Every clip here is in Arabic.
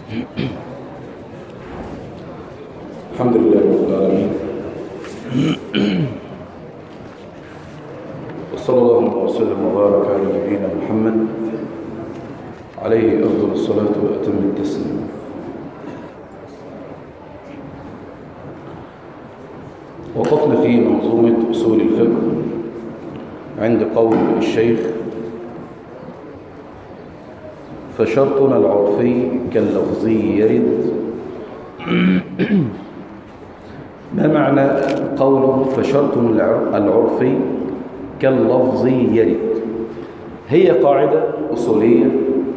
الحمد لله رب العالمين، وصلى الله وسلم وبارك على نبينا محمد عليه أفضل الصلاة وأتم التسليم. وقفنا في منظومة أصول الفقه عند قول الشيخ: فشرطنا العرفي كاللفظي يرد. ما معنى قوله فشرطنا العرفي كاللفظي يرد؟ هي قاعدة أصولية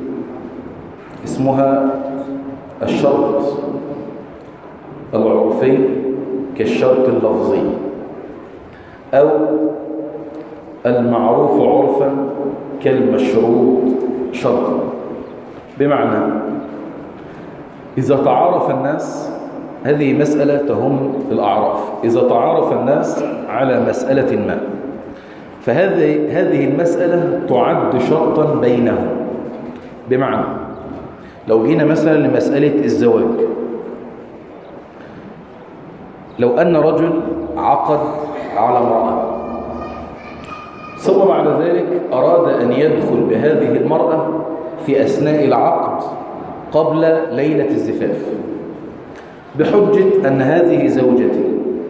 اسمها الشرط العرفي كالشرط اللفظي، أو المعروف عرفا كالمشروط شرطا. بمعنى إذا تعارف الناس، هذه مسألة تهم الأعراف، إذا تعارف الناس على مسألة ما، فهذه المسألة تعد شرطا بينهم. بمعنى لو جينا مثلا لمسألة الزواج، لو أن رجل عقد على امرأة ثم بعد ذلك أراد أن يدخل بهذه المرأة في أثناء العقد قبل ليلة الزفاف بحجة أن هذه زوجتي،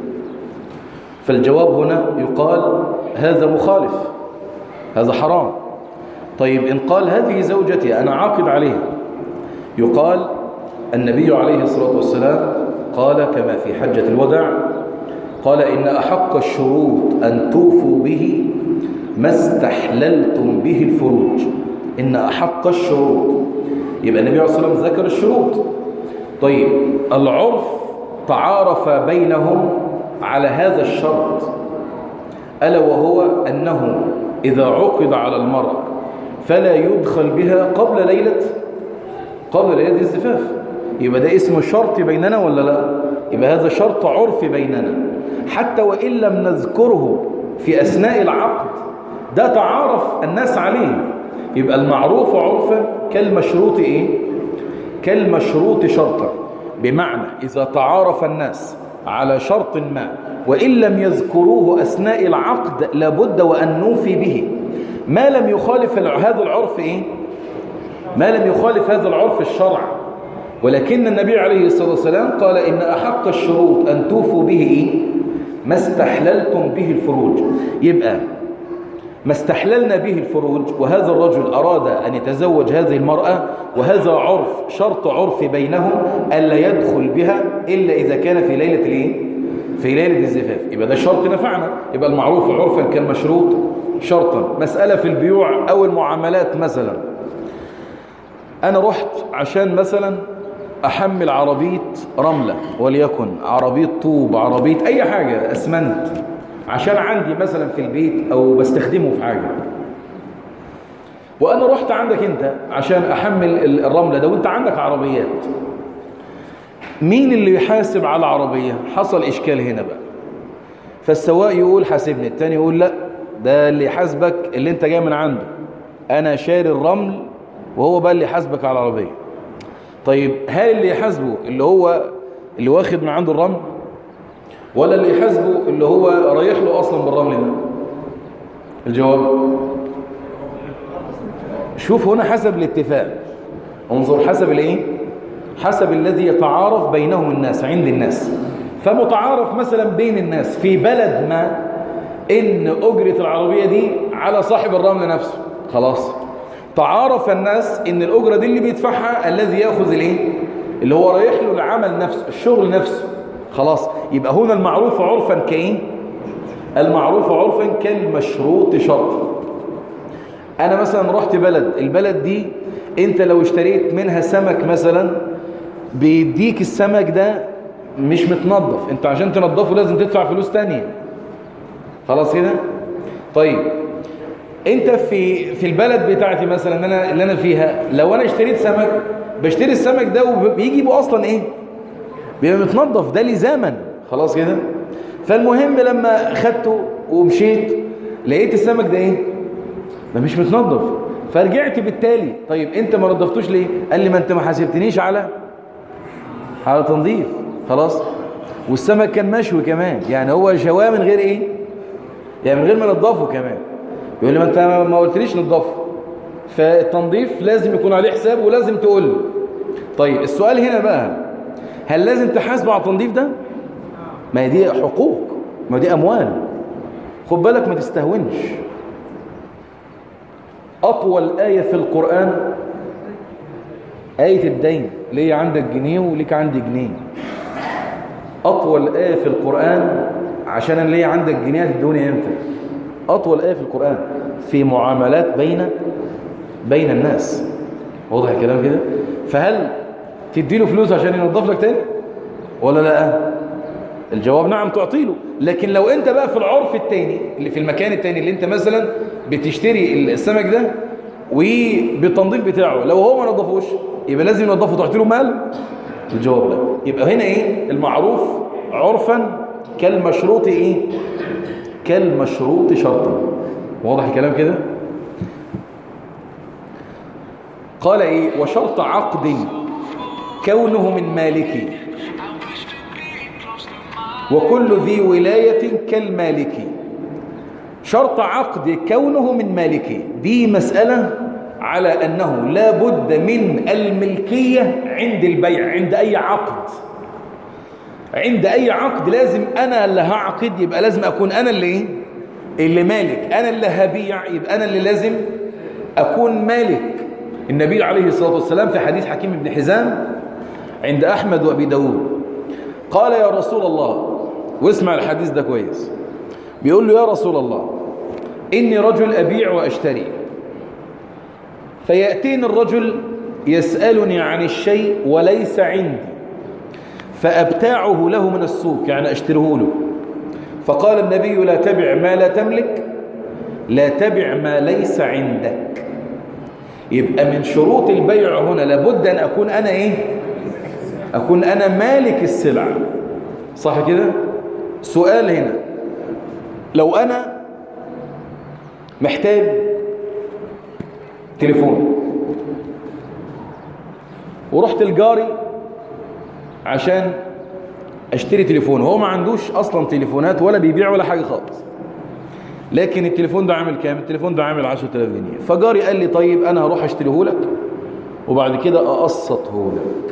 فالجواب هنا يقال هذا مخالف، هذا حرام. طيب إن قال هذه زوجتي أنا عاقد عليها، يقال النبي عليه الصلاة والسلام قال كما في حجة الوداع، قال إن أحق الشروط أن توفوا به ما استحللتم به الفروج. إن أحق الشروط، يبقى النبي عليه الصلاة والسلام ذكر الشروط. طيب العرف تعارف بينهم على هذا الشرط، ألا وهو أنه إذا عقد على المرأة فلا يدخل بها قبل ليلة الزفاف. يبقى ده اسمه شرط بيننا ولا لا؟ يبقى هذا شرط عرف بيننا، حتى وإن لم نذكره في أثناء العقد، ده تعارف الناس عليه. يبقى المعروف عرفا كالمشروط كالمشروط شرطا. بمعنى إذا تعارف الناس على شرط ما وإن لم يذكروه أثناء العقد لابد وأن نوفي به، ما لم يخالف هذا العرف ما لم يخالف هذا العرف الشرع. ولكن النبي عليه الصلاة والسلام قال إن أحق الشروط أن توفوا به ما استحللتم به الفروج. يبقى ما استحللنا به الفروج، وهذا الرجل أراد أن يتزوج هذه المرأة، وهذا عرف شرط عرف بينهم ألا يدخل بها إلا إذا كان في ليلة الزفاف. يبقى ده شرط نفعنا. يبقى المعروف عرفا كالمشروط شرطا. مسألة في البيوع أو المعاملات، مثلا أنا رحت عشان مثلا أحمل عربية رملة، وليكن عربية طوب، عربية أي حاجة أسمنت، عشان عندي مثلا في البيت أو بستخدمه في حاجة، وأنا رحت عندك أنت عشان أحمل الرملة ده، وأنت عندك عربيات. مين اللي يحاسب على العربية؟ حصل إشكال هنا بقى، فالسواق يقول حاسبني، التاني يقول لا، ده اللي يحاسبك اللي أنت جاي من عنده، أنا شاري الرمل وهو بقى اللي يحاسبك على العربية. طيب هل اللي يحاسبه اللي واخد من عنده الرمل، ولا اللي يحاسبه اللي هو رايح له أصلا بالرمل ده؟ الجواب شوف هنا حسب الاتفاق، انظر حسب حسب الذي يتعارف بينهم الناس عند الناس. فمتعارف مثلا بين الناس في بلد ما إن أجرة العربية دي على صاحب الرمل نفسه، خلاص تعارف الناس إن الأجرة دي اللي بيدفعها الذي يأخذ اللي هو رايح له العمل نفسه، الشغل نفسه، خلاص. يبقى هنا المعروف عرفا المعروف عرفا كالمشروط شرطا. أنا مثلا رحت البلد دي أنت لو اشتريت منها سمك مثلا بيديك السمك ده مش متنظف، أنت عشان تنظفه لازم تدفع فلوس تانية، خلاص كده. طيب أنت في البلد بتاعتي مثلا اللي أنا فيها، لو أنا اشتريت سمك بشتري السمك ده وبيجي بقى أصلا بيبقى متنظف، ده لزاما، خلاص كده. فالمهم لما خدته ومشيت لقيت السمك ده ده مش متنظف، فرجعت بالتالي. طيب انت ما نظفتوش ليه؟ قال لي ما انت ما حاسبتنيش على على تنظيف خلاص. والسمك كان مشوي كمان، يعني هو شواه من غير ايه، يعني من غير ما نضفه كمان. يقول لي ما انت ما قلتليش نضفه. فالتنظيف لازم يكون عليه حساب ولازم تقول له. طيب السؤال هنا بقى، هل لازم تحاسبه على التنظيف ده؟ ما هي دي حقوق، ما دي اموال، خد بالك ما تستهونش. اطول آية في القرآن آية الدين، ليه عندك جنيه وليك عندي جنيه. أطول آية في القرآن عشان اللي عندك جنيه هتدوني امتى. أطول آية في القرآن في معاملات بين الناس. واضح الكلام كده؟ فهل تديله فلوس عشان ينظف لك تاني ولا لا؟ الجواب نعم، تعطيله. لكن لو انت بقى في العرف التاني اللي في المكان التاني اللي انت مثلا بتشتري السمك ده وبالتنظيف بتاعه، لو هو ما نظفوش يبقى لازم ينظفه، تعطيله مال؟ الجواب لا. يبقى هنا ايه المعروف عرفا كالمشروط ايه، كالمشروط شرطا. واضح الكلام كده؟ قال ايه وشرط عقد كونه من مالك وكل ذي ولاية كالمالك. شرط عقد كونه من مالك دي مسألة على أنه لا بد من الملكية عند البيع. عند أي عقد، عند أي عقد لازم أنا اللي هعقد، يبقى لازم أكون أنا اللي مالك. أنا اللي هبيع يبقى أنا اللي لازم أكون مالك. النبي عليه الصلاة والسلام في حديث حكيم بن حزام عند أحمد وأبي داود قال يا رسول الله، واسمع الحديث ده كويس، بيقول له يا رسول الله إني رجل أبيع وأشتري، فيأتيني الرجل يسألني عن الشيء وليس عندي فأبتاعه له من السوق، يعني أشتره له. فقال النبي لا تبع ما لا تملك، لا تبع ما ليس عندك. يبقى من شروط البيع هنا لابد أن أكون أنا أكون أنا مالك السلعة. صح كده؟ سؤال هنا، لو أنا محتاج تليفون ورحت الجاري عشان اشتري تليفون، هو ما عندوش اصلا تليفونات ولا بيبيع ولا حاجة خالص، لكن التليفون ده عامل كام؟ التليفون ده عامل 10,000 جنيه. فجاري قال لي طيب انا هروح اشتريه لك وبعد كده اقسطه لك.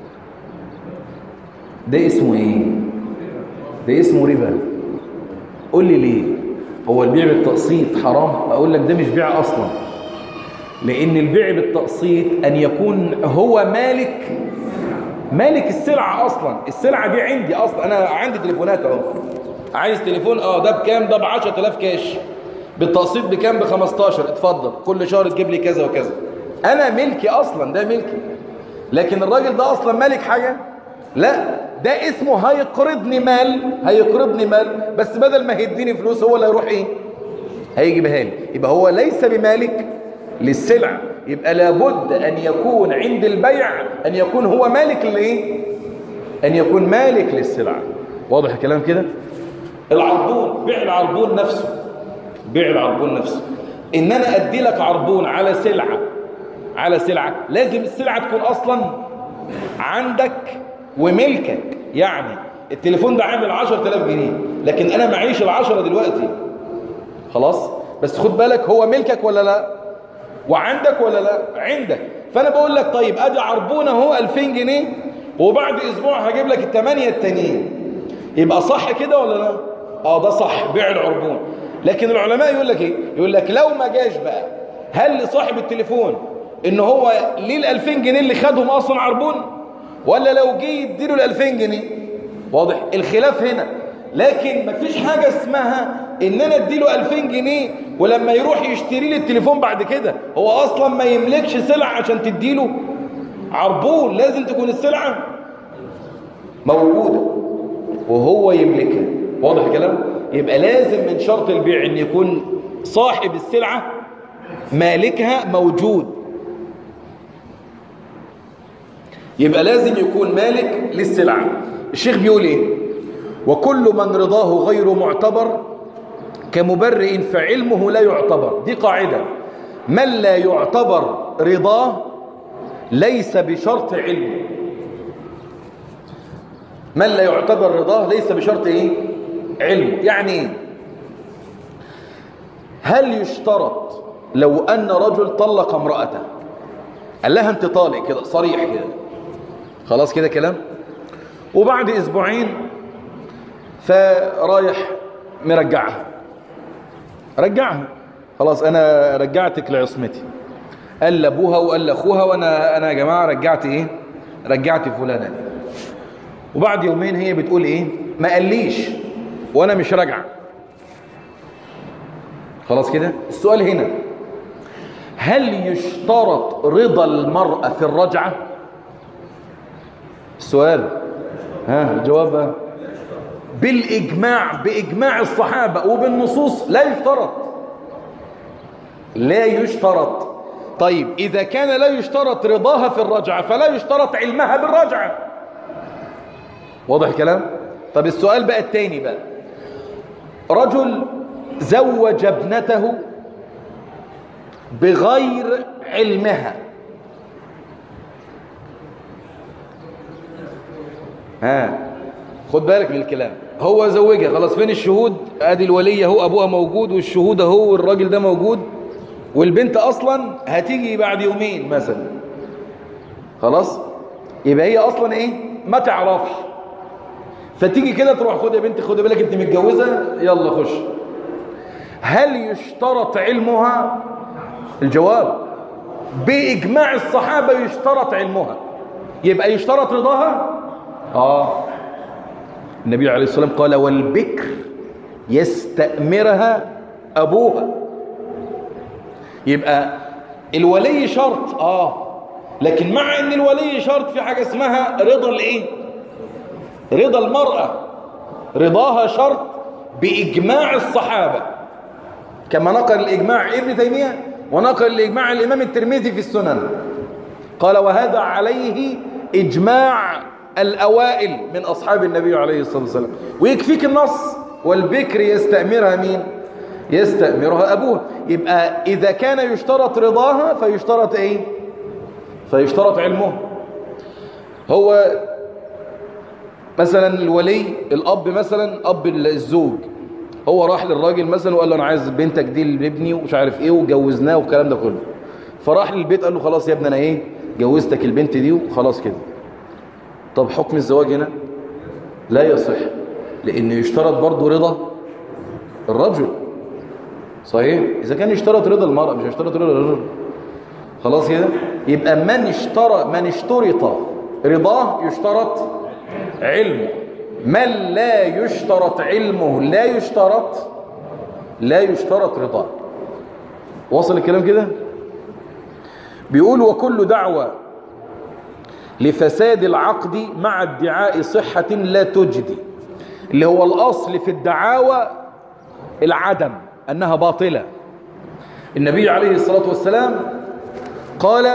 ده اسمه ايه؟ ده اسمه ربا. قول لي ليه؟ هو البيع بالتقسيط حرام؟ اقول لك ده مش بيع اصلا، لان البيع بالتقسيط ان يكون هو مالك السلعة اصلا. السلعة دي عندي اصلا، انا عندي تليفونات اهو، عايز تليفون ده بكام؟ ده ب10,000 كاش. بالتقسيط بكام؟ ب15. اتفضل كل شهر تجيب لي كذا وكذا. انا ملكي اصلا، ده ملكي. لكن الراجل ده اصلا مالك حاجة؟ لا، ده اسمه هيقرضني مال، بس بدل ما هيديني فلوس هو اللي هيروح هيجيبها لي. يبقى هو ليس بمالك للسلع. يبقى لابد أن يكون عند البيع أن يكون هو مالك أن يكون مالك للسلع. واضح الكلام كده؟ العربون، بيع العربون نفسه، إن أنا أدي لك عربون على سلعة لازم السلعة تكون أصلا عندك وملكك. يعني التليفون ده عامل 10,000 جنيه لكن أنا معيش 10 دلوقتي، خلاص، بس خد بالك هو ملكك ولا لا؟ وعندك ولا لا؟ عندك. فأنا بقول لك طيب أدي عربون اهو 2000 جنيه وبعد أسبوع هجيب لك ال8 التانيين. يبقى صح كده ولا لا؟ ده صح، بيع العربون. لكن العلماء يقول لك ايه؟ يقول لك لو ما جاش بقى، هل لصاحب التليفون ان هو ليه ال2000 جنيه اللي خدهم اصلا عربون، ولا لو جه يديله ال2000 جنيه؟ واضح الخلاف هنا. لكن مفيش حاجة اسمها ان انا اديله 2000 جنيه ولما يروح يشتري لي التليفون بعد كده هو اصلا ما يملكش سلعة عشان تديله عربون. لازم تكون السلعة موجودة وهو يملكها. واضح الكلام؟ يبقى لازم من شرط البيع ان يكون صاحب السلعة مالكها موجود. يبقى لازم يكون مالك للسلعة. الشيخ بيقول ايه؟ وكل من رضاه غير معتبر كمبرئ فعلمه لا يعتبر. دي قاعدة، من لا يعتبر رضاه ليس بشرط علمه. من لا يعتبر رضاه ليس بشرط ايه؟ علم. يعني ايه؟ هل يشترط لو ان رجل طلق امرأته، قال لها انت طالق كده صريح كده، خلاص كده كلام، وبعد اسبوعين فرايح مرجعها، رجعها خلاص انا رجعتك لعصمتي، قال لابوها وقال لاخوها وانا يا جماعه رجعت ايه؟ رجعت فلانه دي. وبعد يومين هي بتقول ايه؟ ما قاليش وانا مش راجعه. خلاص كده. السؤال هنا، هل يشترط رضا المرأة في الرجعة؟ السؤال، الجواب بقى بالإجماع، بإجماع الصحابة وبالنصوص لا يشترط، لا يشترط. طيب إذا كان لا يشترط رضاها في الرجعة فلا يشترط علمها بالرجعة. واضح الكلام؟ طب السؤال بقى التاني بقى، رجل زوج ابنته بغير علمها، خد بالك من الكلام، هو زوجها خلاص، فين الشهود؟ ادي الولي اهو، ابوها موجود والشهود اهو والراجل ده موجود، والبنت اصلا هتيجي بعد يومين مثلا، خلاص يبقى هي اصلا ايه؟ ما تعرفش، فتيجي كده تروح خد يا بنتي خدي بالك انت متجوزه يلا خش. هل يشترط علمها؟ الجواب باجماع الصحابه يشترط علمها. يبقى يشترط رضاها؟ النبي عليه الصلاه والسلام قال والبكر يستأمرها ابوها. يبقى الولي شرط، لكن مع ان الولي شرط في حاجه اسمها رضا الايه؟ رضا المرأة، رضاها شرط بإجماع الصحابة، كما نقل الإجماع ابن تيمية ونقل الإجماع الإمام الترمذي في السنن، قال وهذا عليه إجماع الأوائل من أصحاب النبي عليه الصلاة والسلام. ويكفيك النص والبكر يستأمرها مين؟ يستأمرها أبوها. يبقى إذا كان يشترط رضاها فيشترط إيه؟ فيشترط علمه. هو مثلا الولي الأب مثلا، أب الزوج، هو راح للراجل مثلا وقال له أنا عايز بنتك دي لابني ومش عارف إيه وجوزناه والكلام ده كله، فراح للبيت قال له خلاص يا ابني أنا إيه جوزتك البنت دي وخلاص كده. طب حكم الزواج هنا لا يصح، لأن يشترط برضه رضا الرجل. صحيح؟ إذا كان يشترط رضا المرأة مش يشترط رضا الرجل، خلاص كده. يبقى من اشترط رضاه يشترط علمه، من لا يشترط علمه لا يشترط رضاه. وصل الكلام كده؟ بيقول وكل دعوة لفساد العقد مع ادعاء صحة لا تجدي، اللي هو الأصل في الدعاوى العدم، أنها باطلة. النبي عليه الصلاة والسلام قال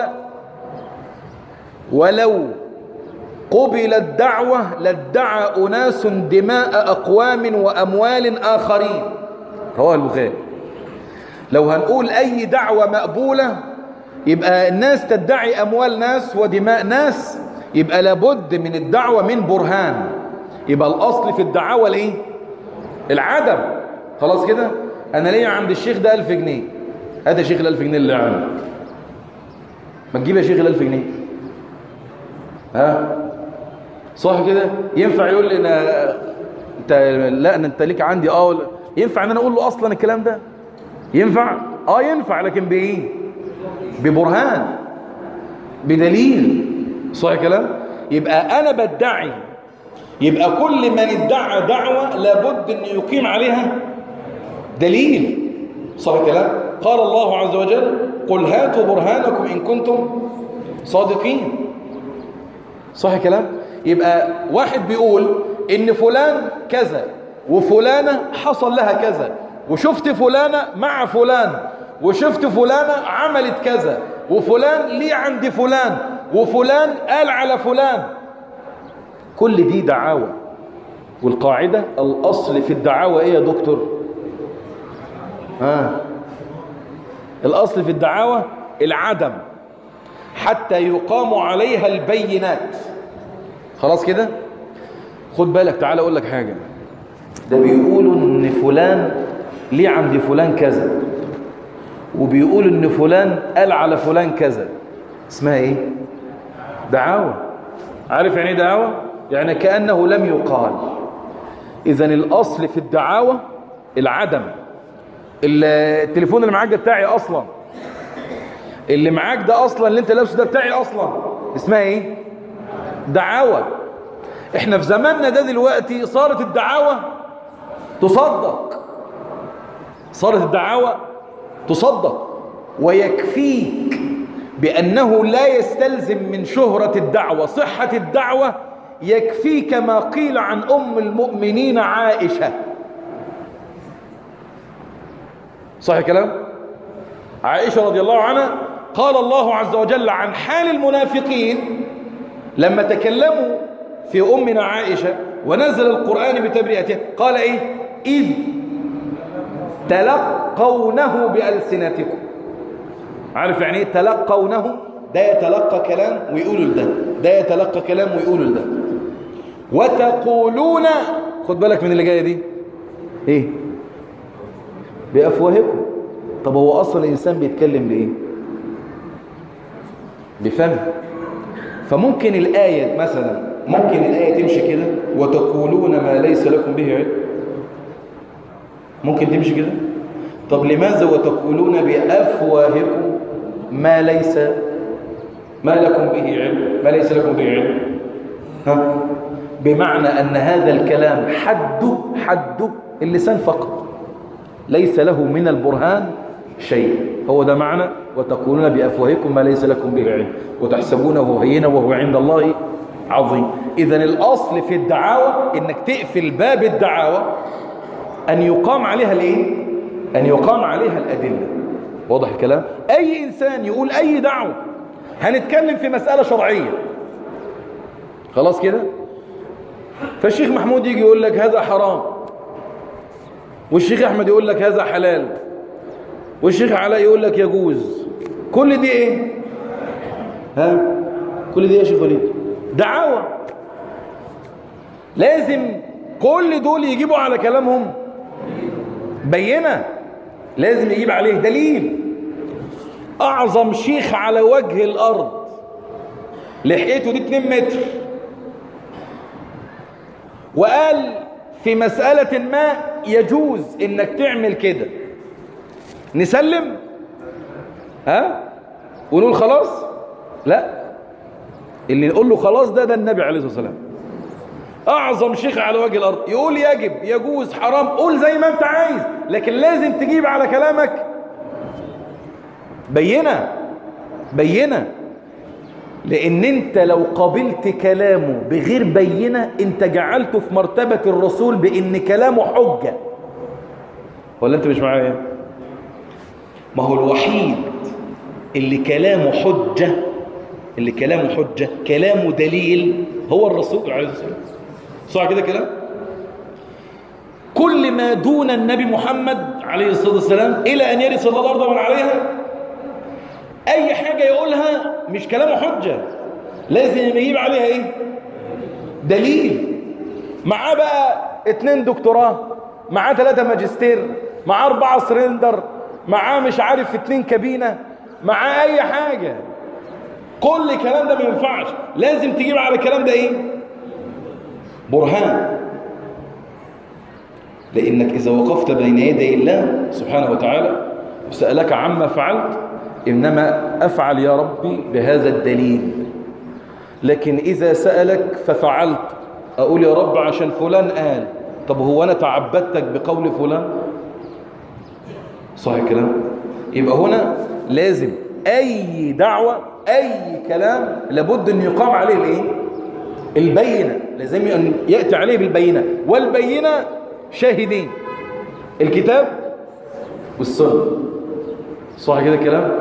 ولو قبل الدعوة لادعى أناس دماء أقوام وأموال آخرين، رواه البخاري. لو هنقول أي دعوة مقبولة يبقى الناس تدعي أموال ناس ودماء ناس، يبقى لابد من الدعوة من برهان. يبقى الأصل في الدعوة الإيه؟ العدم. خلاص كده. أنا ليا عند الشيخ ده 1000 جنيه، هذا شيخ ال1000 جنيه اللي عندك، ما تجيب يا شيخ ال1000 جنيه، صح كده؟ ينفع يقول لي انت ليك عندي ينفع ان انا اقول له اصلا الكلام ده؟ ينفع؟ ينفع، لكن بايه؟ ببرهان، بدليل. صح كلام؟ يبقى انا بدعي، يبقى كل من ادعى دعوة لابد ان يقيم عليها دليل. صح كلام؟ قال الله عز وجل قل هاتوا برهانكم ان كنتم صادقين. صح كلام؟ يبقى واحد بيقول ان فلان كذا وفلانة حصل لها كذا، وشفت فلانة مع فلان، وشفت فلانة عملت كذا، وفلان ليه عند فلان، وفلان قال على فلان. كل دي دعاوى. والقاعدة الأصل في الدعاوى ايه يا دكتور؟ الأصل في الدعاوى العدم حتى يقام عليها البينات. خلاص كده؟ خد بالك، تعال اقول لك حاجة. ده بيقولوا ان فلان ليه عند فلان كذا، وبيقولوا ان فلان قال على فلان كذا. اسمها ايه؟ دعاوى. عارف يعني ايه دعاوى؟ يعني كأنه لم يقال. اذن الاصل في الدعاوى العدم. التليفون اللي معاك ده بتاعي اصلا، اللي معاك ده اصلا، اللي انت لابسه ده بتاعي اصلا. اسمها ايه؟ دعاوى. احنا في زماننا ده دلوقتي صارت الدعاوى تصدق، صارت الدعاوى تصدق، ويكفيك بأنه لا يستلزم من شهرة الدعوة صحة الدعوة. يكفيك ما قيل عن أم المؤمنين عائشة. صح الكلام؟ عائشة رضي الله عنها قال الله عز وجل عن حال المنافقين لما تكلموا في أمنا عائشة ونزل القرآن بتبرئتها، قال إيه؟ إذ تلقونه بألسنتكم. عارف يعني إيه تلقونه؟ ده يتلقى كلام ويقولوا لده، ده يتلقى كلام ويقولوا لده. وتقولون، خد بالك من اللي جاية دي، إيه؟ بأفواهكم. طب هو أصلا الإنسان بيتكلم بإيه؟ بفمه. فممكن الآية مثلا، ممكن الآية تمشي كده وتقولون ما ليس لكم به علم. ممكن تمشي كده. طب لماذا وتقولون بأفواهكم ما لكم به علم، ما ليس لكم به علم؟ ها؟ بمعنى أن هذا الكلام حد اللسان فقط، ليس له من البرهان شيء. هو ده معنى وتقولون بأفواهكم ما ليس لكم به علم وتحسبونه هينا وهو عند الله عظيم. إذن الأصل في الدعاوى إنك تقفل باب الدعاوى أن يقام عليها الإيه؟ أن يقام عليها الأدلة. واضح الكلام؟ أي إنسان يقول أي دعوة، هنتكلم في مسألة شرعية خلاص كده، فالشيخ محمود يجي يقول لك هذا حرام، والشيخ أحمد يقول لك هذا حلال، والشيخ علاء يقول لك يجوز. كل دي إيه؟ ها؟ كل دي يا شيخ وليد دعاوى. لازم كل دول يجيبوا على كلامهم بينة، لازم يجيب عليه دليل. أعظم شيخ على وجه الأرض لحيته دي 2 متر، وقال في مسألة ما يجوز إنك تعمل كده، نسلم؟ ها؟ ونقول خلاص؟ لا، اللي نقول له خلاص ده النبي عليه الصلاة والسلام. أعظم شيخ على وجه الأرض يقول يجب يجوز حرام، قول زي ما أنت عايز، لكن لازم تجيب على كلامك بينة. لأن أنت لو قبلت كلامه بغير بينة أنت جعلته في مرتبة الرسول بأن كلامه حجة. ولا أنت مش معايا؟ ما هو الوحيد اللي كلامه حجة، كلامه دليل، هو الرسول عليه الصلاة والسلام. صح كده كلام؟ كل ما دون النبي محمد عليه الصلاة والسلام إلى أن يرث الله الأرض ومن عليها، أي حاجة يقولها مش كلامه حجة، لازم يجيب عليها إيه؟ دليل. معاه بقى 2 دكتوراه، معاه 3 ماجستير، معاه 4 سرندر، معاه مش عارف 2 كابينة، معاه أي حاجة. كل الكلام ده ما ينفعش، لازم تجيب على الكلام ده إيه؟ برهان. لأنك إذا وقفت بين يدي الله سبحانه وتعالى وسألك عما فعلت، إنما أفعل يا ربي بهذا الدليل. لكن إذا سألك ففعلت، أقول يا رب عشان فلان قال، طب هو أنا تعبدتك بقول فلان؟ صح الكلام؟ يبقى هنا لازم أي دعوة أي كلام لابد أن يقام عليه الإيه؟ البينة. لازم أن يأتي عليه بالبينة، والبينة شاهدين، الكتاب والسنة. صح كده الكلام؟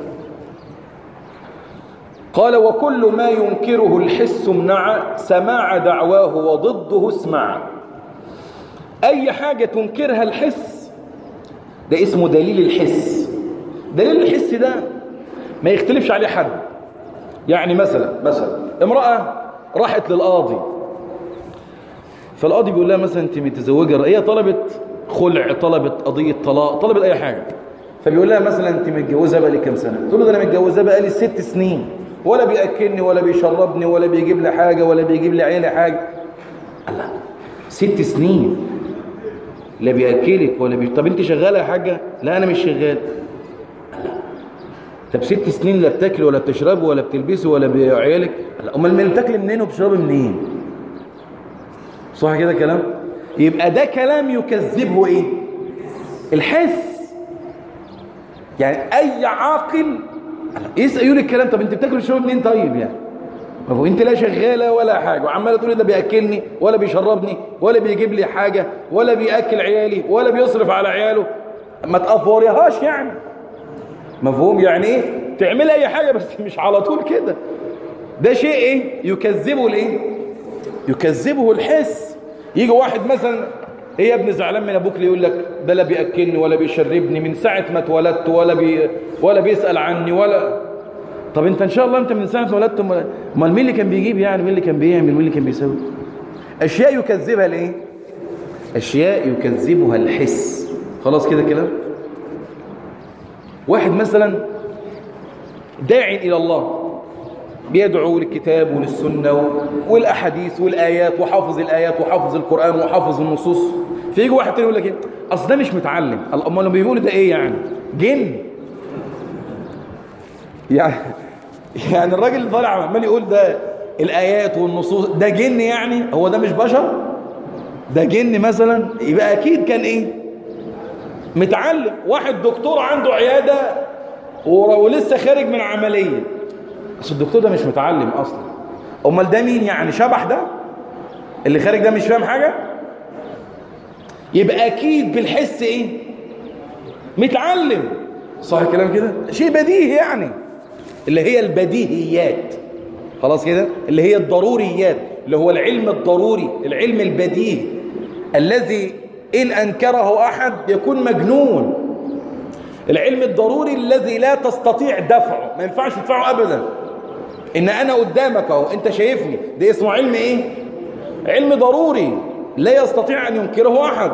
قال وكل ما ينكره الحس امنع، سماع دعواه وضده اسمع. أي حاجة تنكرها الحس ده اسمه دليل الحس. دليل الحس ده ما يختلفش عليه حد. يعني مثلا امرأة راحت للقاضي فالقاضي بيقول لها مثلا انت متزوجه، هي طلبت خلع، طلبت قضيه طلاق، طلبت اي حاجه، فبيقول لها مثلا انت متجوزه بقى لي كام سنه؟ تقول له ده انا متجوزه بقى لي 6 سنين، ولا بياكلني ولا بيشربني ولا بيجيب لي حاجه ولا بيجيب لي عيالي حاجه. الله، 6 سنين لا بياكلك ولا طب انت شغاله يا حاجه؟ لا انا مش شغال. طب 6 سنين لا بتاكلي ولا بتشربي ولا بتلبسي ولا بعيالك؟ امال من بتاكلي منين وبتشربي منين؟ صح كده كلام؟ يبقى ده كلام يكذبه ايه؟ الحس. يعني اي عاقل يقول الكلام. طب انت بتاكل وتشرب منين طيب؟ يعني ما هو انت لا شغاله ولا حاجه وعماله تقولي ده بياكلني ولا بيشربني ولا بيجيب لي حاجه ولا بياكل عيالي ولا بيصرف على عياله، ما تقفوريهاش يعني. مفهوم؟ يعني ايه تعمل اي حاجه بس مش على طول كده. ده شيء ايه يكذبه الايه؟ يكذبه الحس. يجي واحد مثلا ايه يا ابني زعلان من ابوك ليه؟ يقول لك ده لا بياكلني ولا بيشربني من ساعه ما اتولدت ولا بيسال عني ولا. طب انت ان شاء الله انت من ساعه ما اتولدت امال مين اللي كان بيجيب يعني؟ مين اللي كان بيعمل؟ مين اللي كان بيسوي؟ اشياء يكذبها الايه؟ اشياء يكذبها الحس. خلاص كده كلام. واحد مثلا داعي الى الله بيدعو للكتاب وللسنه والاحاديث والايات وحافظ الايات وحافظ القران وحافظ النصوص، فيجي واحد تاني يقول لك ايه؟ اصل ده مش متعلم. امال لما بيقولوا ده ايه يعني؟ جن يعني الراجل اللي طالع عمال يقول ده الايات والنصوص ده جن يعني؟ هو ده مش بشر؟ ده جن مثلا؟ يبقى اكيد كان ايه؟ متعلم. واحد دكتور عنده عياده ولسه خارج من عمليه، بس الدكتور ده مش متعلم اصلا. امال ده مين يعني؟ شبح ده اللي خارج ده مش فاهم حاجه؟ يبقى اكيد بالحس ايه؟ متعلم. صح الكلام كده؟ شيء بديهي يعني، اللي هي البديهيات. خلاص كده؟ اللي هي الضروريات، اللي هو العلم الضروري، العلم البديهي الذي إن أنكره أحد يكون مجنون. العلم الضروري الذي لا تستطيع دفعه، ما ينفعش تدفعه أبدا. إن أنا قدامك أهو، أنت شايفني، ده اسمه علم إيه؟ علم ضروري لا يستطيع أن ينكره أحد.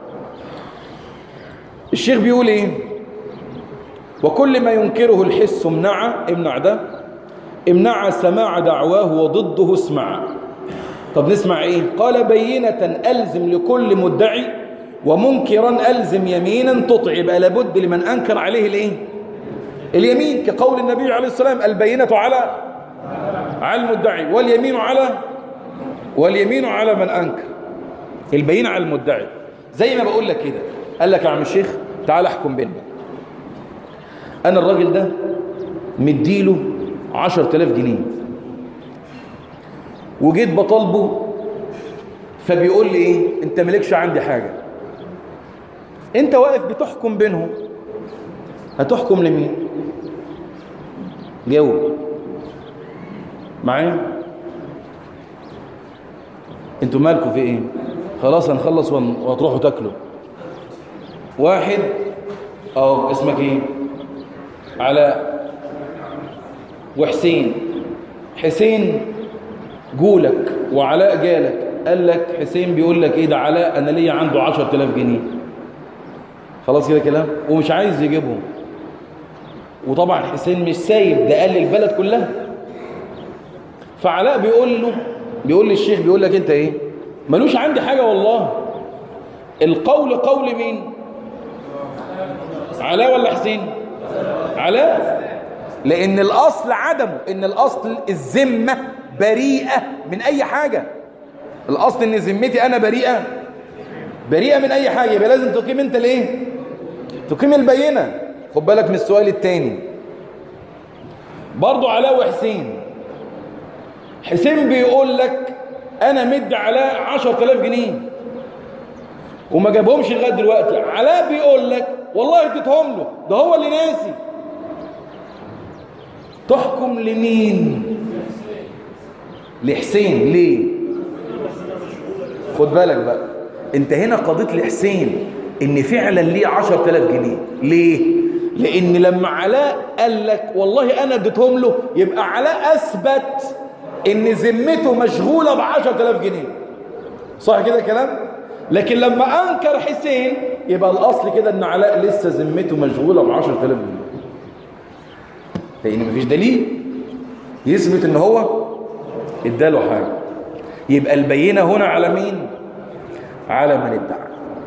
الشيخ بيقول إيه؟ وكل ما ينكره الحس امنع ده، امنع سماع دعواه وضده اسمع. طب نسمع ايه؟ قال بينة ألزم لكل مدعي ومنكرا ألزم يمينا تطع. يبقى لابد لمن أنكر عليه الايه؟ اليمين، كقول النبي عليه الصلاة والسلام البينة على المدعي واليمين على من أنكر. البينة على المدعي. زي ما بقول لك كده، قال لك يا عم الشيخ تعال احكم بيننا. أنا الراجل ده مديله 10,000 جنيه وجيت بطالبه، فبيقول لي ايه؟ انت مالكش عندي حاجة. انت واقف بتحكم بينهم، هتحكم لمين؟ جاوب معايا. انتوا مالكوا في ايه؟ خلاص هنخلص وهتروحوا تاكلوا. واحد اسمك ايه؟ علاء وحسين. حسين جولك وعلاء جالك، قال لك حسين بيقول لك ايه ده علاء انا ليا عنده 10,000 جنيه. خلاص كده كلام. ومش عايز يجيبهم، وطبعا حسين مش سايب، ده قال للبلد كلها. فعلاء بيقول للشيخ بيقول لك انت ايه؟ ملوش عندي حاجة والله. القول قول مين؟ علاء ولا حسين؟ علاء. لأن الأصل عدمه، إن الأصل الذمة بريئة من أي حاجة. الأصل إن ذمتي أنا بريئة من أي حاجة. يبقى لازم تقيم أنت الإيه؟ تقيم البينة. خد بالك من السؤال الثاني برضو. علاء وحسين، حسين بيقول لك أنا مدي علاء 10,000 جنيه وما جابهمش لغاية دلوقتي. علاء بيقول لك والله اديتهم له، ده هو اللي ناسي. تحكم لمين؟ لحسين. ليه؟ خد بالك بقى، انت هنا قضيت لحسين ان فعلا ليه 10,000 جنيه. ليه؟ لان لما علاء قال لك والله انا اديتهم له، يبقى علاء اثبت ان ذمته مشغوله ب 10,000 جنيه. صح كده كلام؟ لكن لما أنكر حسين يبقى الأصل كده أن علاء لسه ذمته مشغولة ب10,000 جنيه، لأن مفيش دليل يثبت أن هو اداله حاجة. يبقى البينة هنا على مين؟ على من ادعى.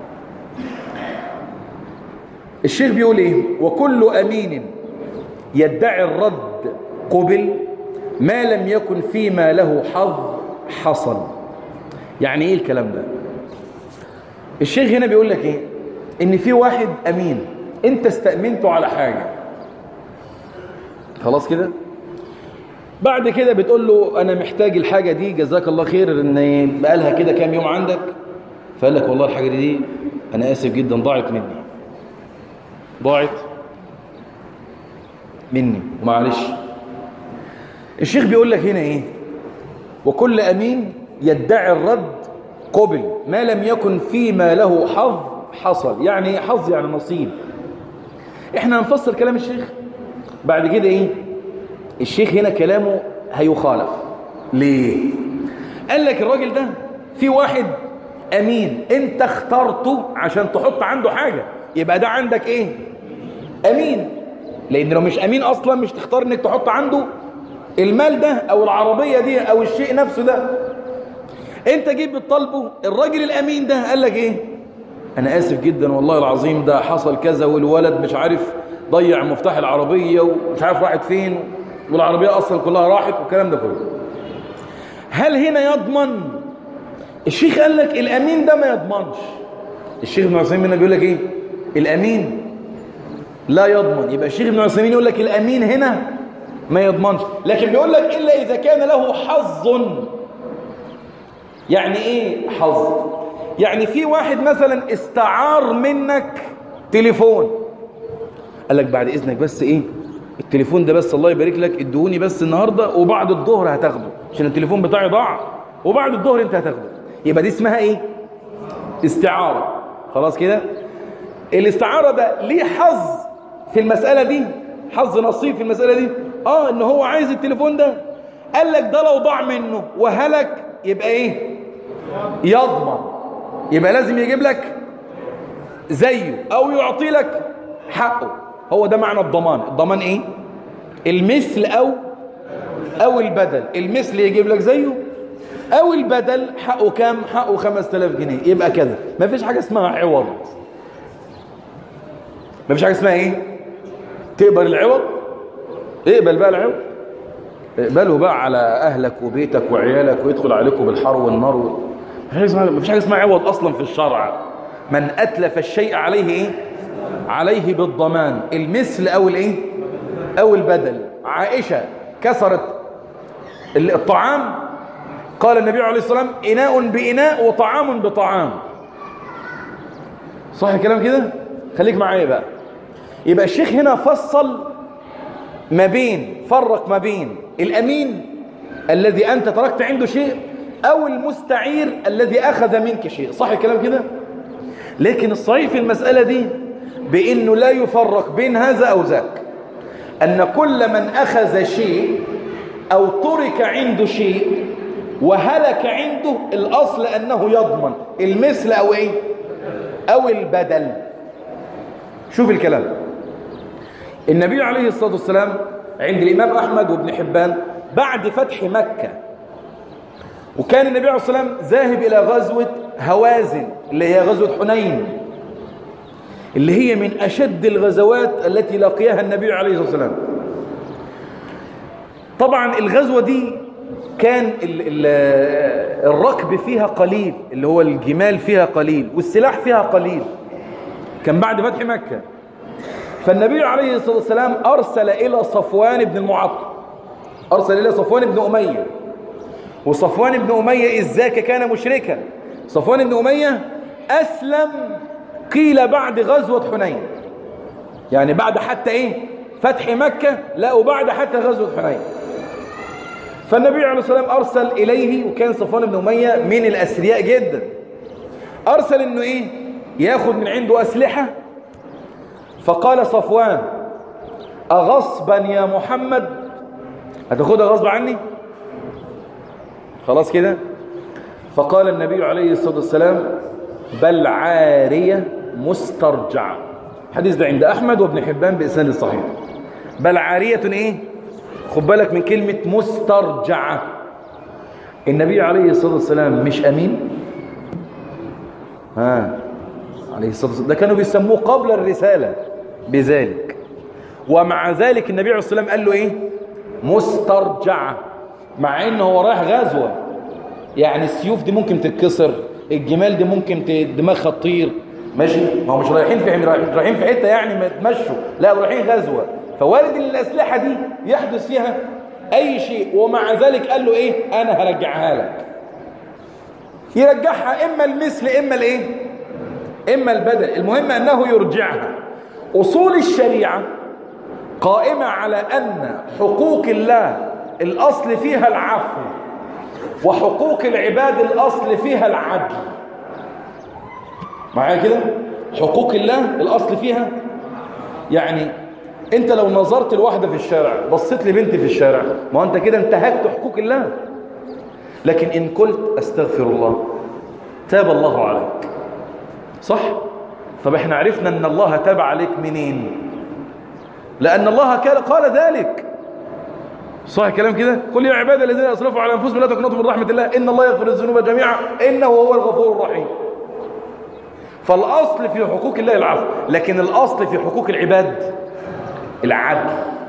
الشيخ بيقول ايه؟ وكل أمين يدعي الرد قبل ما لم يكن فيما له حظ حصل. يعني ايه الكلام ده؟ الشيخ هنا بيقول لك ايه؟ ان في واحد امين انت استأمنته على حاجة، خلاص كده، بعد كده بتقول له انا محتاج الحاجة دي، جزاك الله خير، ان بقالها كده كام يوم عندك، فقال لك والله الحاجة دي انا اسف جدا ضاعت مني ومعلش. الشيخ بيقول لك هنا ايه؟ وكل امين يدعي الرد قبل ما لم يكن فيما له حظ حصل. يعني ايه حظ؟ يعني نصيب. احنا هنفسر كلام الشيخ بعد كده ايه. الشيخ هنا كلامه هيخالف. ليه؟ قال لك الراجل ده في واحد امين انت اخترته عشان تحط عنده حاجة، يبقى ده عندك ايه؟ امين. لان لو مش امين اصلا مش تختار انك تحط عنده المال ده او العربية دي او الشيء نفسه ده. انت جيت بتطالبه، الراجل الامين ده قال لك ايه؟ انا اسف جدا والله العظيم ده حصل كذا، والولد مش عارف ضيع مفتاح العربية ومش عارف راحت فين، والعربية اصلا كلها راحت والكلام ده كله. هل هنا يضمن؟ الشيخ قال لك الامين ده ما يضمنش. الشيخ ابن عثيمين هنا بيقول لك ايه؟ الامين لا يضمن. يبقى الشيخ ابن عثيمين يقول لك الامين هنا ما يضمنش، لكن بيقول لك الا اذا كان له حظ. يعني ايه حظ؟ يعني في واحد مثلا استعار منك تليفون، قال لك بعد اذنك بس ايه التليفون ده بس الله يبارك لك ادوني بس النهارده وبعد الظهر هتاخده عشان التليفون بتاعي ضاع، وبعد الظهر انت هتاخده. يبقى دي اسمها ايه؟ استعارة. خلاص كده. الاستعارة ده ليه حظ في المسألة دي، حظ نصيب في المسألة دي. ان هو عايز التليفون ده، قال لك ده لو ضاع منه وهلك يبقى ايه؟ يضمن. يبقى لازم يجيب لك زيه او يعطي لك حقه. هو ده معنى الضمان. الضمان ايه؟ المثل او البدل. المثل يجيب لك زيه، او البدل حقه كام؟ حقه 5000 جنيه. يبقى كذا. ما فيش حاجة اسمها عوض. ما فيش حاجة اسمها ايه؟ تقبل العوض؟ اقبل بقى العوض، اقبله بقى على اهلك وبيتك وعيالك ويدخل عليكم بالحر والنار. ما فيش حاجة اسمها عوض اصلا في الشرع. من اتلف الشيء عليه ايه؟ عليه بالضمان. المثل او الايه؟ او البدل. عائشة كسرت الطعام، قال النبي عليه الصلاة والسلام إناء بإناء وطعام بطعام. صح الكلام كده؟ خليك معايا بقى. يبقى الشيخ هنا فرق ما بين الأمين الذي أنت تركت عنده شيء أو المستعير الذي أخذ منك شيء. صح الكلام كده؟ لكن الصحيح في المسألة دي بأنه لا يفرق بين هذا أو ذاك، أن كل من أخذ شيء أو ترك عنده شيء وهلك عنده الأصل أنه يضمن المثل أو إيه؟ أو البدل. شوف الكلام. النبي عليه الصلاة والسلام عند الإمام أحمد وابن حبان بعد فتح مكة، وكان النبي عليه الصلاة والسلام ذاهب إلى غزوة هوازن اللي هي غزوة حنين، اللي هي من أشد الغزوات التي لقيها النبي عليه الصلاة والسلام. طبعا الغزوة دي كان الركب فيها قليل، اللي هو الجمال فيها قليل والسلاح فيها قليل، كان بعد فتح مكة. فالنبي عليه الصلاة والسلام أرسل إلى صفوان بن المعطل، أرسل إلى صفوان بن أمية. وصفوان بن أمية إذ ذاك كان مشركا. صفوان بن أمية أسلم قيل بعد غزوة حنين، يعني بعد حتى إيه؟ فتح مكة، لا وبعد حتى غزوة حنين. فالنبي عليه الصلاة والسلام أرسل إليه، وكان صفوان بن أمية من الأثرياء جدا، أرسل إنه إيه؟ ياخد من عنده أسلحة. فقال صفوان أغصبا يا محمد؟ هتاخدها غصب عني؟ خلاص كده. فقال النبي عليه الصلاة والسلام بل عارية مسترجعة. الحديث ده عند أحمد وابن حبان بإسناد صحيح. بل عارية إيه؟ خد بالك من كلمة مسترجعة. النبي عليه الصلاة والسلام مش أمين؟ عليه الصلاة والسلام ده كانوا بيسموه قبل الرسالة بذلك، ومع ذلك النبي عليه الصلاة والسلام قال له إيه؟ مسترجعة، مع إنه هو رايح غزوة. يعني السيوف دي ممكن تتكسر، الجمال دي ممكن دماغها تطير، ماشي؟ ما هو مش رايحين في حتة يعني ما يتمشوا، لا رايحين غزوة، فوارد ان الأسلحة دي يحدث فيها أي شيء، ومع ذلك قال له إيه؟ أنا هرجعها لك. يرجعها إما المثل إما الإيه؟ إما البدل، المهم أنه يرجعها. أصول الشريعة قائمة على أن حقوق الله الأصل فيها العفو، وحقوق العباد الأصل فيها العدل. معايا كده؟ حقوق الله الأصل فيها، يعني أنت لو نظرت لواحدة في الشارع، بصيت لبنت في الشارع، ما أنت كده انتهكت حقوق الله. لكن إن قلت أستغفر الله تاب الله عليك، صح؟ طب احنا عرفنا أن الله تاب عليك منين؟ لأن الله قال ذلك، صح كلام كده؟ قل يا عبادي الذين أسرفوا على أنفسهم لا تقنطوا من رحمة الله إن الله يغفر الذنوب جميعا إنه هو الغفور الرحيم. فالأصل في حقوق الله العفو، لكن الأصل في حقوق العباد العدل،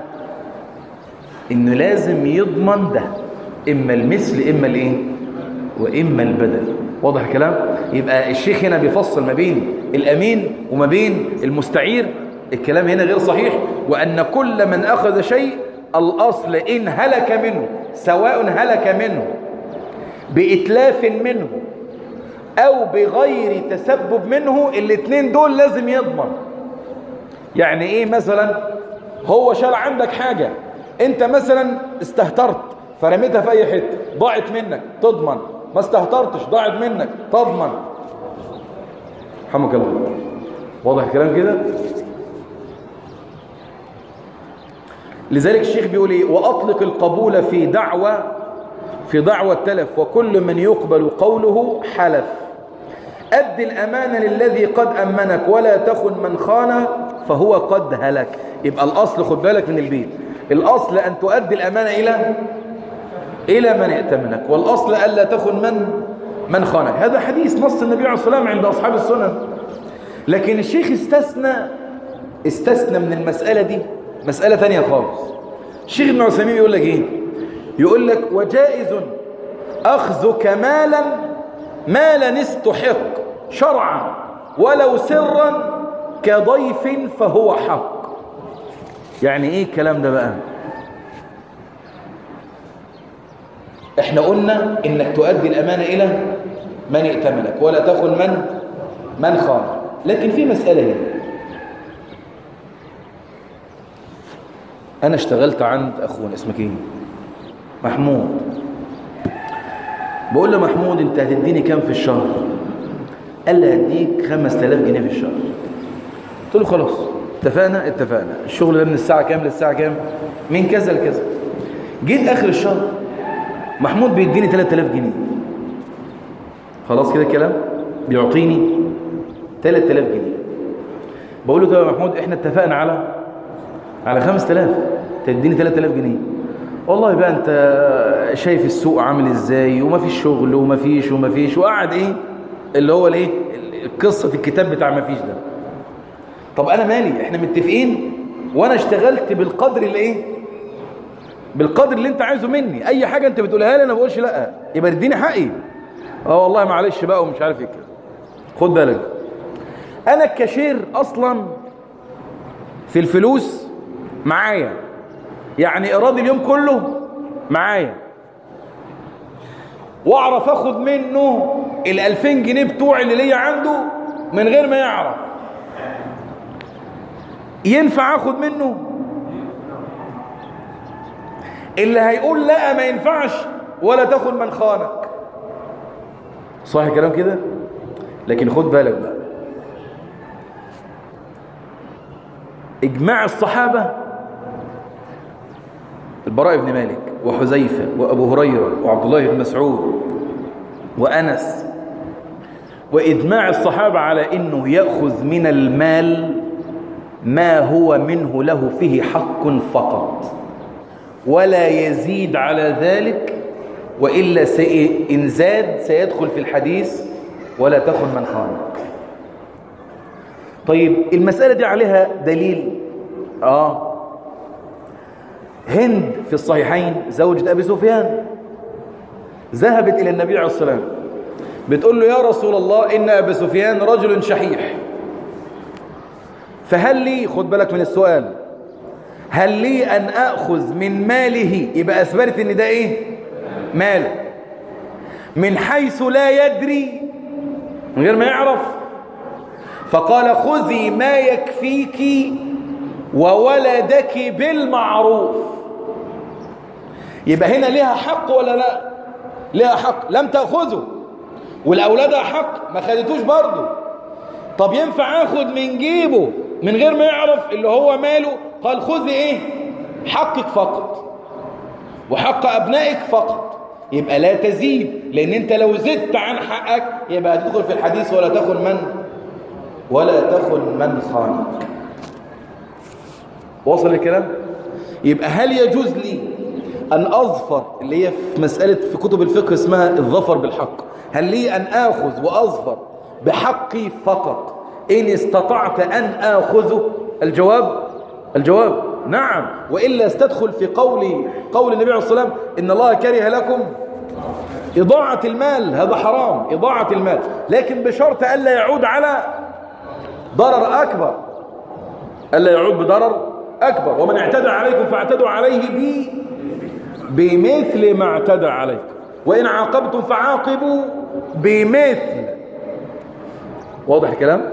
إنه لازم يضمن ده، إما المثل إما الإيه؟ وإما البدل. واضح الكلام؟ يبقى الشيخ هنا بيفصل ما بين الأمين وما بين المستعير. الكلام هنا غير صحيح، وأن كل من أخذ شيء الأصل إن هلك منه، سواء هلك منه بإتلاف منه أو بغير تسبب منه، الاثنين دول لازم يضمن. يعني إيه؟ مثلا هو شال عندك حاجة، أنت مثلا استهترت فرميتها في أي حتة، ضاعت منك، تضمن. ما استهترتش ضاعت منك، تضمن. حمك الله. واضح الكلام كده؟ لذلك الشيخ بيقول ايه؟ واطلق القبول في دعوى التلف، وكل من يقبل قوله حلف. أد الأمانة للذي قد أمنك ولا تخن من خان فهو قد هلك. يبقى الأصل، خد بالك من البيت، الأصل أن تؤدي الأمانة إلى من ائتمنك، والأصل ألا تخن من خانك. هذا حديث نص النبي عليه الصلاة والسلام عند أصحاب السنن. لكن الشيخ استثنى من المسألة دي مسألة ثانية خالص. الشيخ ابن عثيمين يقول لك ايه؟ يقول لك وجائز أخذك مالا استحق شرعا ولو سرا كضيف فهو حق. يعني ايه الكلام ده بقى؟ احنا قلنا انك تؤدي الأمانة إلى من ائتمنك ولا تخن من خان. لكن في مسألة هنا، أنا اشتغلت عند أخونا اسمك إيه؟ محمود. بقول له محمود أنت هتديني كام في الشهر؟ قال لي هديك 5000 جنيه في الشهر. قلت له خلاص اتفقنا. الشغل ده من الساعة كام للساعة كام؟ من كذا لكذا. جيت آخر الشهر محمود بيديني 3000 جنيه. خلاص كده الكلام؟ بيعطيني 3000 جنيه. بقول له طب يا محمود احنا اتفقنا على 5000، تديني 3000 جنيه. والله بقى انت شايف السوق عامل ازاي، وما فيش شغل وما فيش وقعد ايه اللي هو الايه قصة الكتاب بتاع ما فيش ده. طب انا مالي؟ احنا متفقين وانا اشتغلت بالقدر اللي انت عايزه مني. اي حاجة انت بتقولها لي انا بقولش لا، يبقى اديني حقي. والله معلش بقى ومش عارف ايه كده. خد بالك، انا الكاشير اصلا في الفلوس معايا، يعني ايراد اليوم كله معايا، واعرف اخد منه 2000 جنيه بتوعي اللي ليا عنده من غير ما يعرف. ينفع اخد منه؟ اللي هيقول لا ما ينفعش ولا تاخد من خانك. صح الكلام كده؟ لكن خد بالك بقى، اجماع الصحابة البراء بن مالك وحذيفة وأبو هريرة وعبد الله بن مسعود وأنس وإجماع الصحابة على أنه يأخذ من المال ما هو منه له فيه حق فقط، ولا يزيد على ذلك، وإلا إن زاد سيدخل في الحديث ولا تخن من خانك. طيب المسألة دي عليها دليل. هند في الصحيحين زوجة أبي سفيان ذهبت إلى النبي عليه الصلاة والسلام بتقول له: يا رسول الله، إن أبي سفيان رجل شحيح، فهل لي، خد بالك من السؤال، هل لي أن أخذ من ماله؟ يبقى أثبتت إن ده إيه؟ ماله، من حيث لا يدري، من غير ما يعرف. فقال: خذي ما يكفيك وولدك بالمعروف. يبقى هنا لها حق ولا لا؟ لها حق، لم تأخذه، والأولادها حق ما خدتوش برضه. طب ينفع أخذ من جيبه من غير ما يعرف اللي هو ماله؟ قال: خذي إيه؟ حقك فقط وحق أبنائك فقط. يبقى لا تزيد، لأن أنت لو زدت عن حقك يبقى هتدخل في الحديث ولا تخن من خانك. وصل الكلام؟ يبقى هل يجوز لي أن أظفر، اللي هي في مسألة في كتب الفقه اسمها الظفر بالحق، هل لي أن آخذ وأظفر بحقي فقط إن استطعت أن آخذه؟ الجواب نعم، وإلا استدخل في قول النبي عليه الصلاة والسلام: إن الله كره لكم إضاعة المال. هذا حرام، إضاعة المال، لكن بشرط ألا يعود على ضرر أكبر، ألا يعود بضرر أكبر. ومن اعتدى عليكم فاعتدوا عليه بمثل ما اعتدى عليكم، وإن عاقبتم فعاقبوا بمثل. واضح الكلام؟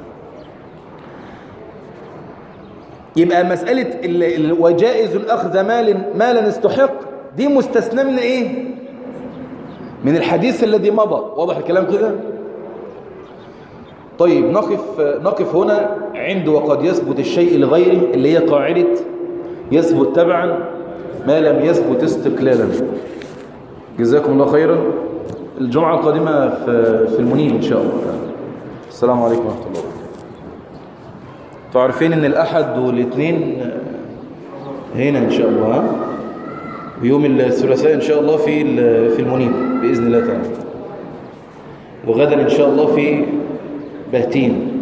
يبقى مسألة وجائز الأخذ مالا استحق دي مستثنى من إيه؟ من الحديث الذي مضى. واضح الكلام كده؟ طيب نقف هنا عند وقد يثبت الشيء لغيره، اللي هي قاعدة يثبت تبعا ما لم يثبت استقلالا. جزاكم الله خيرا. الجمعة القادمة في المنيب إن شاء الله. السلام عليكم ورحمة الله وبركاته. تعرفين ان الأحد والاثنين هنا إن شاء الله، ويوم الثلاثاء إن شاء الله في المنيب بإذن الله تعالى، وغدا إن شاء الله في بهتين.